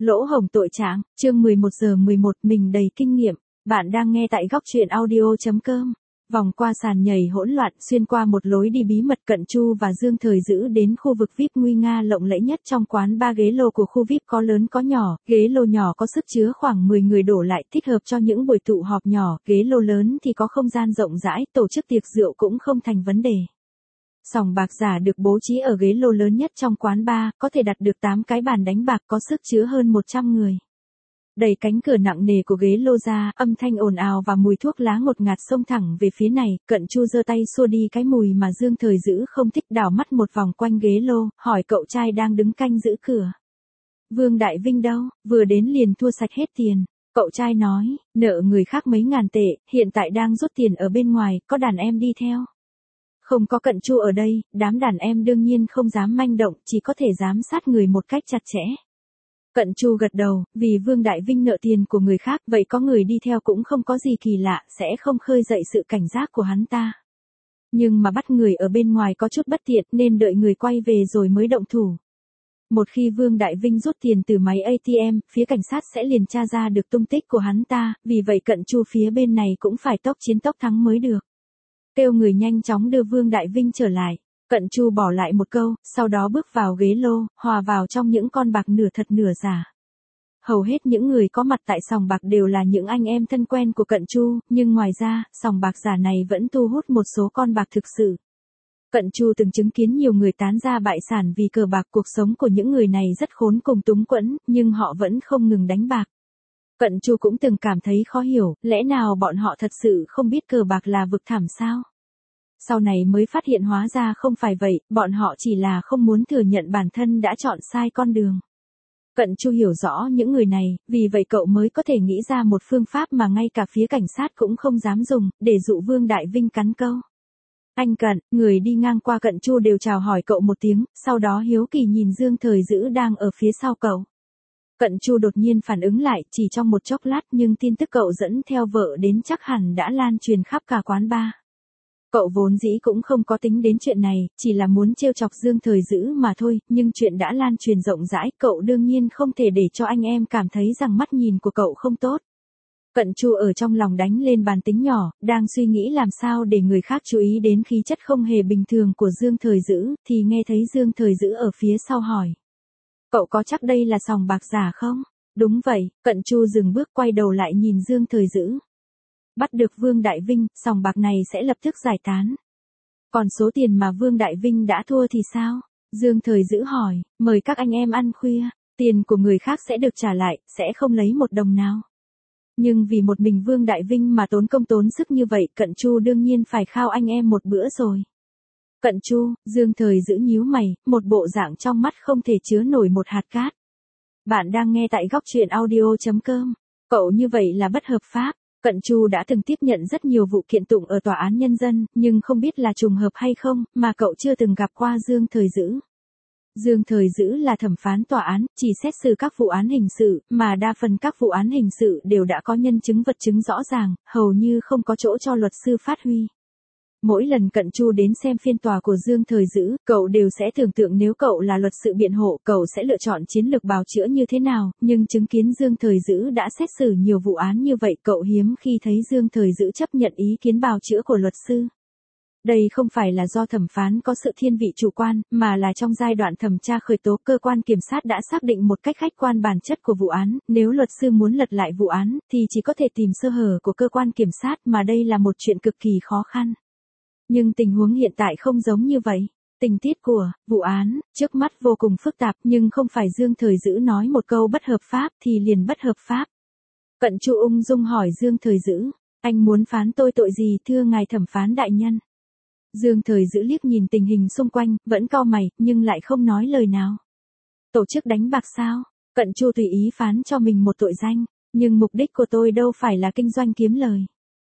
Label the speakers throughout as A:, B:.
A: Lỗ hổng tội trạng, chương 11 mình đầy kinh nghiệm. Bạn đang nghe tại góc truyện audio.com. Vòng qua sàn nhảy hỗn loạn, xuyên qua một lối đi bí mật, Cận Chu và Dương Thời Dữ đến khu vực VIP nguy nga lộng lẫy nhất trong quán ba. Ghế lô của khu VIP có lớn có nhỏ, ghế lô nhỏ có sức chứa khoảng 10 người đổ lại, thích hợp cho những buổi tụ họp nhỏ, ghế lô lớn thì có không gian rộng rãi, tổ chức tiệc rượu cũng không thành vấn đề. Sòng bạc giả được bố trí ở ghế lô lớn nhất trong quán bar, có thể đặt được 8 cái bàn đánh bạc, có sức chứa hơn 100 người. Đẩy cánh cửa nặng nề của ghế lô ra, âm thanh ồn ào và mùi thuốc lá ngột ngạt xông thẳng về phía này. Cận Chu giơ tay xua đi cái mùi mà Dương Thời Dữ không thích, đảo mắt một vòng quanh ghế lô, hỏi cậu trai đang đứng canh giữ cửa. Vương Đại Vinh đâu, vừa đến liền thua sạch hết tiền. Cậu trai nói, nợ người khác mấy ngàn tệ, hiện tại đang rút tiền ở bên ngoài, có đàn em đi theo. Không có Cận Chu ở đây, đám đàn em đương nhiên không dám manh động, chỉ có thể giám sát người một cách chặt chẽ. Cận Chu gật đầu, vì Vương Đại Vinh nợ tiền của người khác, vậy có người đi theo cũng không có gì kỳ lạ, sẽ không khơi dậy sự cảnh giác của hắn ta. Nhưng mà bắt người ở bên ngoài có chút bất tiện, nên đợi người quay về rồi mới động thủ. Một khi Vương Đại Vinh rút tiền từ máy ATM, phía cảnh sát sẽ liền tra ra được tung tích của hắn ta, vì vậy Cận Chu phía bên này cũng phải tốc chiến tốc thắng mới được. Kêu người nhanh chóng đưa Vương Đại Vinh trở lại. Cận Chu bỏ lại một câu, sau đó bước vào ghế lô, hòa vào trong những con bạc nửa thật nửa giả. Hầu hết những người có mặt tại sòng bạc đều là những anh em thân quen của Cận Chu, nhưng ngoài ra, sòng bạc giả này vẫn thu hút một số con bạc thực sự. Cận Chu từng chứng kiến nhiều người tán ra bại sản vì cờ bạc, cuộc sống của những người này rất khốn cùng túng quẫn, nhưng họ vẫn không ngừng đánh bạc. Cận Chu cũng từng cảm thấy khó hiểu, lẽ nào bọn họ thật sự không biết cờ bạc là vực thẳm sao? Sau này mới phát hiện hóa ra không phải vậy, bọn họ chỉ là không muốn thừa nhận bản thân đã chọn sai con đường. Cận Chu hiểu rõ những người này, vì vậy cậu mới có thể nghĩ ra một phương pháp mà ngay cả phía cảnh sát cũng không dám dùng, để dụ Vương Đại Vinh cắn câu. Anh Cận, người đi ngang qua Cận Chu đều chào hỏi cậu một tiếng, sau đó hiếu kỳ nhìn Dương Thời Dữ đang ở phía sau cậu. Cận Chu đột nhiên phản ứng lại, chỉ trong một chốc lát, nhưng tin tức cậu dẫn theo vợ đến chắc hẳn đã lan truyền khắp cả quán bar. Cậu vốn dĩ cũng không có tính đến chuyện này, chỉ là muốn trêu chọc Dương Thời Dữ mà thôi, nhưng chuyện đã lan truyền rộng rãi, cậu đương nhiên không thể để cho anh em cảm thấy rằng mắt nhìn của cậu không tốt. Cận Chu ở trong lòng đánh lên bàn tính nhỏ, đang suy nghĩ làm sao để người khác chú ý đến khí chất không hề bình thường của Dương Thời Dữ, thì nghe thấy Dương Thời Dữ ở phía sau hỏi. Cậu có chắc đây là sòng bạc giả không? Đúng vậy, Cận Chu dừng bước quay đầu lại nhìn Dương Thời Dữ. Bắt được Vương Đại Vinh, sòng bạc này sẽ lập tức giải tán. Còn số tiền mà Vương Đại Vinh đã thua thì sao? Dương Thời Dữ hỏi, mời các anh em ăn khuya, tiền của người khác sẽ được trả lại, sẽ không lấy một đồng nào. Nhưng vì một mình Vương Đại Vinh mà tốn công tốn sức như vậy, Cận Chu đương nhiên phải khao anh em một bữa rồi. Cận Chu, Dương Thời Dữ nhíu mày, một bộ dạng trong mắt không thể chứa nổi một hạt cát. Bạn đang nghe tại góc truyện audio.com. Cậu như vậy là bất hợp pháp. Cận Chu đã từng tiếp nhận rất nhiều vụ kiện tụng ở tòa án nhân dân, nhưng không biết là trùng hợp hay không, mà cậu chưa từng gặp qua Dương Thời Dữ. Dương Thời Dữ là thẩm phán tòa án, chỉ xét xử các vụ án hình sự, mà đa phần các vụ án hình sự đều đã có nhân chứng vật chứng rõ ràng, hầu như không có chỗ cho luật sư phát huy. Mỗi lần Cận Chu đến xem phiên tòa của Dương Thời Dữ, cậu đều sẽ tưởng tượng nếu cậu là luật sư biện hộ, cậu sẽ lựa chọn chiến lược bào chữa như thế nào, nhưng chứng kiến Dương Thời Dữ đã xét xử nhiều vụ án như vậy, cậu hiếm khi thấy Dương Thời Dữ chấp nhận ý kiến bào chữa của luật sư. Đây không phải là do thẩm phán có sự thiên vị chủ quan, mà là trong giai đoạn thẩm tra khởi tố, cơ quan kiểm sát đã xác định một cách khách quan bản chất của vụ án, nếu luật sư muốn lật lại vụ án, thì chỉ có thể tìm sơ hở của cơ quan kiểm sát, mà đây là một chuyện cực kỳ khó khăn. Nhưng tình huống hiện tại không giống như vậy. Tình tiết của vụ án trước mắt vô cùng phức tạp, nhưng không phải Dương Thời Dữ nói một câu bất hợp pháp thì liền bất hợp pháp. Cận Chu ung dung hỏi Dương Thời Dữ, anh muốn phán tôi tội gì thưa ngài thẩm phán đại nhân? Dương Thời Dữ liếc nhìn tình hình xung quanh, vẫn cau mày, nhưng lại không nói lời nào. Tổ chức đánh bạc sao? Cận Chu tùy ý phán cho mình một tội danh, nhưng mục đích của tôi đâu phải là kinh doanh kiếm lời.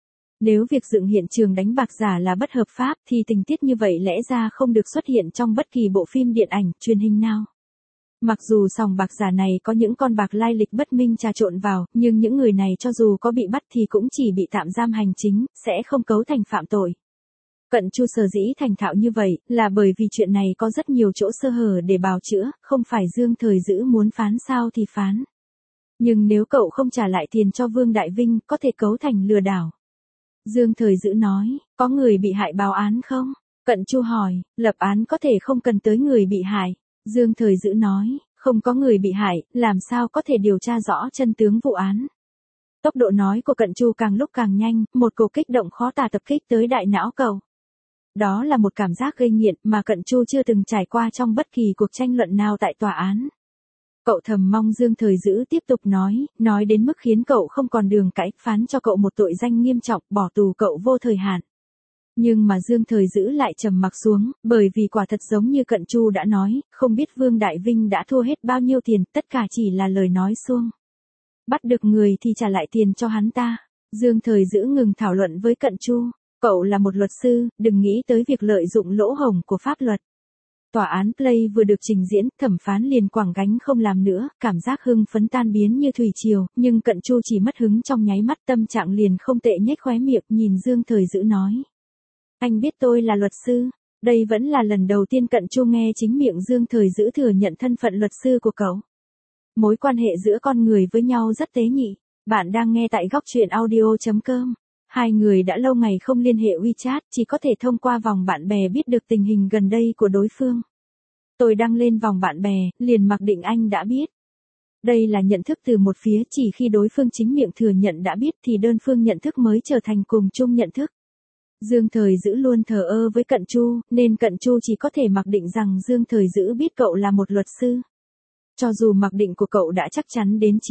A: Nếu việc dựng hiện trường đánh bạc giả là bất hợp pháp thì tình tiết như vậy lẽ ra không được xuất hiện trong bất kỳ bộ phim điện ảnh, truyền hình nào. Mặc dù sòng bạc giả này có những con bạc lai lịch bất minh trà trộn vào, nhưng những người này cho dù có bị bắt thì cũng chỉ bị tạm giam hành chính, sẽ không cấu thành phạm tội. Cận Chu sở dĩ thành thạo như vậy, là bởi vì chuyện này có rất nhiều chỗ sơ hở để bào chữa, không phải Dương Thời Dữ muốn phán sao thì phán. Nhưng nếu cậu không trả lại tiền cho Vương Đại Vinh, có thể cấu thành lừa đảo. Dương Thời Dữ nói, có người bị hại báo án không? Cận Chu hỏi, lập án có thể không cần tới người bị hại. Dương Thời Dữ nói, không có người bị hại, làm sao có thể điều tra rõ chân tướng vụ án. Tốc độ nói của Cận Chu càng lúc càng nhanh, một cuộc kích động khó tả tập kích tới đại não cậu. Đó là một cảm giác gây nghiện mà Cận Chu chưa từng trải qua trong bất kỳ cuộc tranh luận nào tại tòa án. Cậu thầm mong Dương Thời Dữ tiếp tục nói đến mức khiến cậu không còn đường cãi, phán cho cậu một tội danh nghiêm trọng, bỏ tù cậu vô thời hạn. Nhưng mà Dương Thời Dữ lại trầm mặc xuống, bởi vì quả thật giống như Cận Chu đã nói, không biết Vương Đại Vinh đã thua hết bao nhiêu tiền, tất cả chỉ là lời nói suông. Bắt được người thì trả lại tiền cho hắn ta. Dương Thời Dữ ngừng thảo luận với Cận Chu, cậu là một luật sư, đừng nghĩ tới việc lợi dụng lỗ hổng của pháp luật. Tòa án Play vừa được trình diễn, thẩm phán liền quẳng gánh không làm nữa, cảm giác hưng phấn tan biến như thủy triều, nhưng Cận Chu chỉ mất hứng trong nháy mắt, tâm trạng liền không tệ, nhếch khóe miệng nhìn Dương Thời Dữ nói. Anh biết tôi là luật sư. Đây vẫn là lần đầu tiên Cận Chu nghe chính miệng Dương Thời Dữ thừa nhận thân phận luật sư của cậu. Mối quan hệ giữa con người với nhau rất tế nhị. Bạn đang nghe tại góc truyện audio.com. Hai người đã lâu ngày không liên hệ WeChat, chỉ có thể thông qua vòng bạn bè biết được tình hình gần đây của đối phương. Tôi đăng lên vòng bạn bè, liền mặc định anh đã biết. Đây là nhận thức từ một phía, chỉ khi đối phương chính miệng thừa nhận đã biết thì đơn phương nhận thức mới trở thành cùng chung nhận thức. Dương Thời Dữ luôn thờ ơ với Cận Chu, nên Cận Chu chỉ có thể mặc định rằng Dương Thời Dữ biết cậu là một luật sư. Cho dù mặc định của cậu đã chắc chắn đến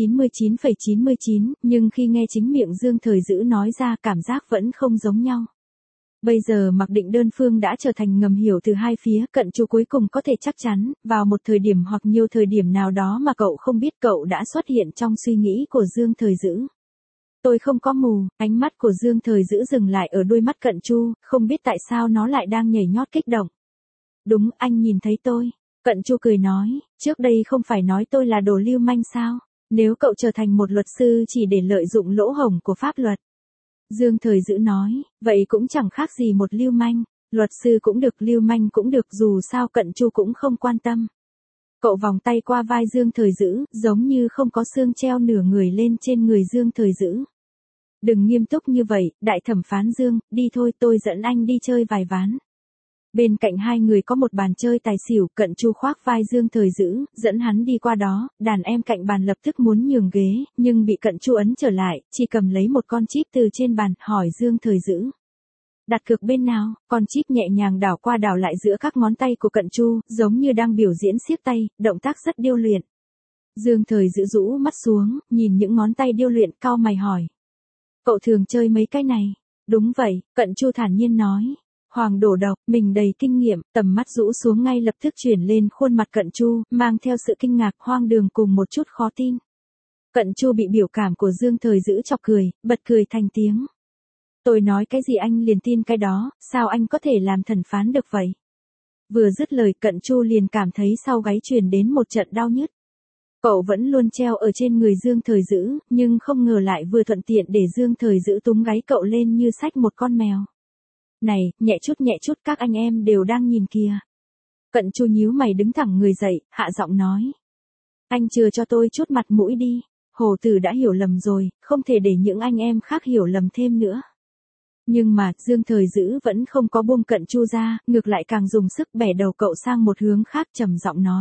A: 99,99, nhưng khi nghe chính miệng Dương Thời Dữ nói ra, cảm giác vẫn không giống nhau. Bây giờ mặc định đơn phương đã trở thành ngầm hiểu từ hai phía, Cận Chu cuối cùng có thể chắc chắn, vào một thời điểm hoặc nhiều thời điểm nào đó mà cậu không biết, cậu đã xuất hiện trong suy nghĩ của Dương Thời Dữ. Tôi không có mù, ánh mắt của Dương Thời Dữ dừng lại ở đôi mắt Cận Chu, không biết tại sao nó lại đang nhảy nhót kích động. Đúng, anh nhìn thấy tôi. Cận Chu cười nói, trước đây không phải nói tôi là đồ lưu manh sao? Nếu cậu trở thành một luật sư chỉ để lợi dụng lỗ hổng của pháp luật. Dương Thời Dữ nói, vậy cũng chẳng khác gì một lưu manh. Luật sư cũng được, lưu manh cũng được, dù sao Cận Chu cũng không quan tâm. Cậu vòng tay qua vai Dương Thời Dữ, giống như không có xương treo nửa người lên trên người Dương Thời Dữ. Đừng nghiêm túc như vậy, đại thẩm phán Dương, đi thôi, tôi dẫn anh đi chơi vài ván. Bên cạnh hai người có một bàn chơi tài xỉu, Cận Chu khoác vai Dương Thời Dữ, dẫn hắn đi qua đó, đàn em cạnh bàn lập tức muốn nhường ghế, nhưng bị Cận Chu ấn trở lại, chỉ cầm lấy một con chip từ trên bàn, hỏi Dương Thời Dữ. Đặt cược bên nào? Con chip nhẹ nhàng đảo qua đảo lại giữa các ngón tay của Cận Chu, giống như đang biểu diễn siết tay, động tác rất điêu luyện. Dương Thời Dữ rũ mắt xuống, nhìn những ngón tay điêu luyện, cau mày hỏi. Cậu thường chơi mấy cái này? Đúng vậy, Cận Chu thản nhiên nói. Hoàng đổ độc, mình đầy kinh nghiệm, tầm mắt rũ xuống ngay lập tức chuyển lên khuôn mặt Cận Chu, mang theo sự kinh ngạc, hoang đường cùng một chút khó tin. Cận Chu bị biểu cảm của Dương Thời Dữ chọc cười, bật cười thành tiếng. Tôi nói cái gì anh liền tin cái đó, sao anh có thể làm thẩm phán được vậy? Vừa dứt lời, Cận Chu liền cảm thấy sau gáy truyền đến một trận đau nhức. Cậu vẫn luôn treo ở trên người Dương Thời Dữ, nhưng không ngờ lại vừa thuận tiện để Dương Thời Dữ túm gáy cậu lên như xách một con mèo. Này, nhẹ chút, các anh em đều đang nhìn kìa. Cận Chu nhíu mày đứng thẳng người dậy, hạ giọng nói. Anh chừa cho tôi chút mặt mũi đi, Hồ Tử đã hiểu lầm rồi, không thể để những anh em khác hiểu lầm thêm nữa. Nhưng mà, Dương Thời Dữ vẫn không có buông Cận Chu ra, ngược lại càng dùng sức bẻ đầu cậu sang một hướng khác, trầm giọng nói.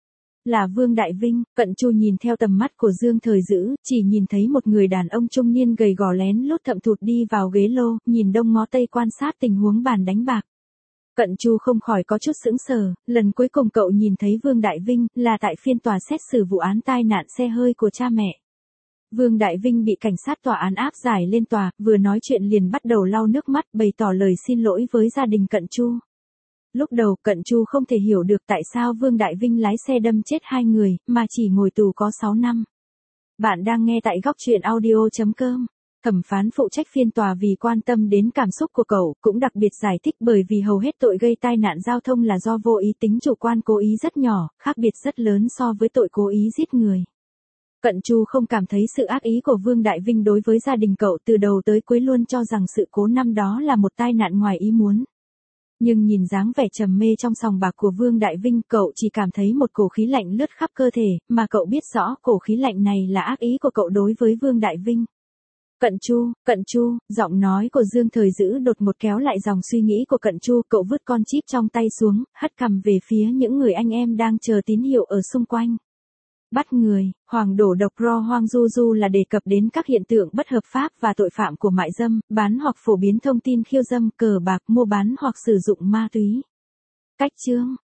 A: Là Vương Đại Vinh. Cận Chu nhìn theo tầm mắt của Dương Thời Dữ, chỉ nhìn thấy một người đàn ông trung niên gầy gò lén lút thậm thụt đi vào ghế lô, nhìn đông ngó tây quan sát tình huống bàn đánh bạc. Cận Chu không khỏi có chút sững sờ, lần cuối cùng cậu nhìn thấy Vương Đại Vinh là tại phiên tòa xét xử vụ án tai nạn xe hơi của cha mẹ. Vương Đại Vinh bị cảnh sát tòa án áp giải lên tòa, vừa nói chuyện liền bắt đầu lau nước mắt, bày tỏ lời xin lỗi với gia đình Cận Chu. Lúc đầu, Cận Chu không thể hiểu được tại sao Vương Đại Vinh lái xe đâm chết hai người, mà chỉ ngồi tù có 6 năm. Bạn đang nghe tại góc truyện audio.com. Thẩm phán phụ trách phiên tòa vì quan tâm đến cảm xúc của cậu, cũng đặc biệt giải thích bởi vì hầu hết tội gây tai nạn giao thông là do vô ý, tính chủ quan cố ý rất nhỏ, khác biệt rất lớn so với tội cố ý giết người. Cận Chu không cảm thấy sự ác ý của Vương Đại Vinh đối với gia đình cậu, từ đầu tới cuối luôn cho rằng sự cố năm đó là một tai nạn ngoài ý muốn. Nhưng nhìn dáng vẻ trầm mê trong sòng bạc của Vương Đại Vinh, cậu chỉ cảm thấy một cổ khí lạnh lướt khắp cơ thể, mà cậu biết rõ cổ khí lạnh này là ác ý của cậu đối với Vương Đại Vinh. Cận Chu, giọng nói của Dương Thời Dữ đột ngột kéo lại dòng suy nghĩ của Cận Chu, cậu vứt con chip trong tay xuống, hất cằm về phía những người anh em đang chờ tín hiệu ở xung quanh. Bắt người, Hoàng đổ độc ro Hoang Du Du là đề cập đến các hiện tượng bất hợp pháp và tội phạm của mại dâm, bán hoặc phổ biến thông tin khiêu dâm, cờ bạc, mua bán hoặc sử dụng ma túy. Cách chương